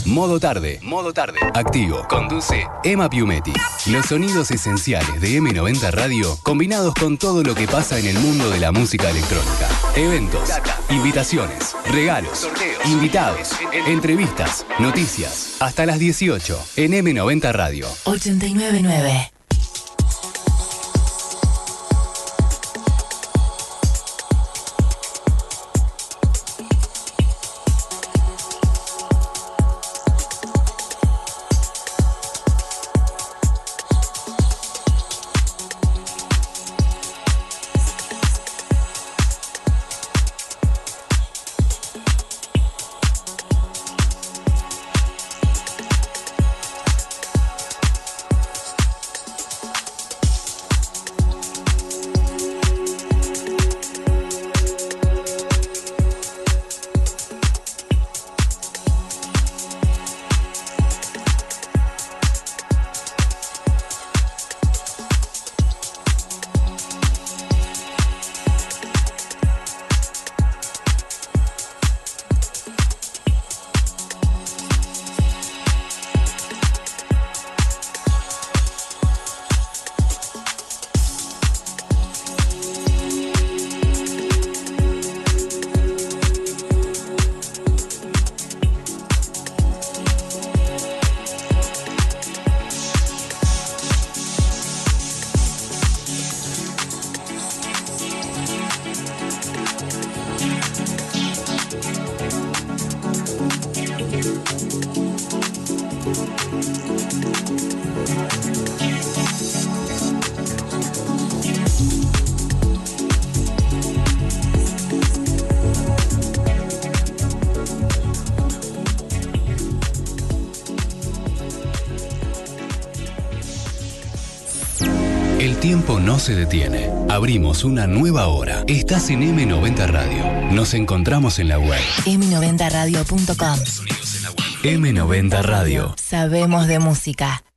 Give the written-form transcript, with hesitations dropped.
Modo tarde. Activo. Conduce Emma Piumetti. Los sonidos esenciales de M90 Radio combinados con todo lo que pasa en el mundo de la música electrónica. Eventos, invitaciones, regalos, sorteos, invitados, entrevistas, noticias. Hasta las 18 en M90 Radio. 89.9. El tiempo no se detiene. Abrimos una nueva hora. Estás en M90 Radio. Nos encontramos en la web. M90radio.com. M90 Radio. Sabemos de música.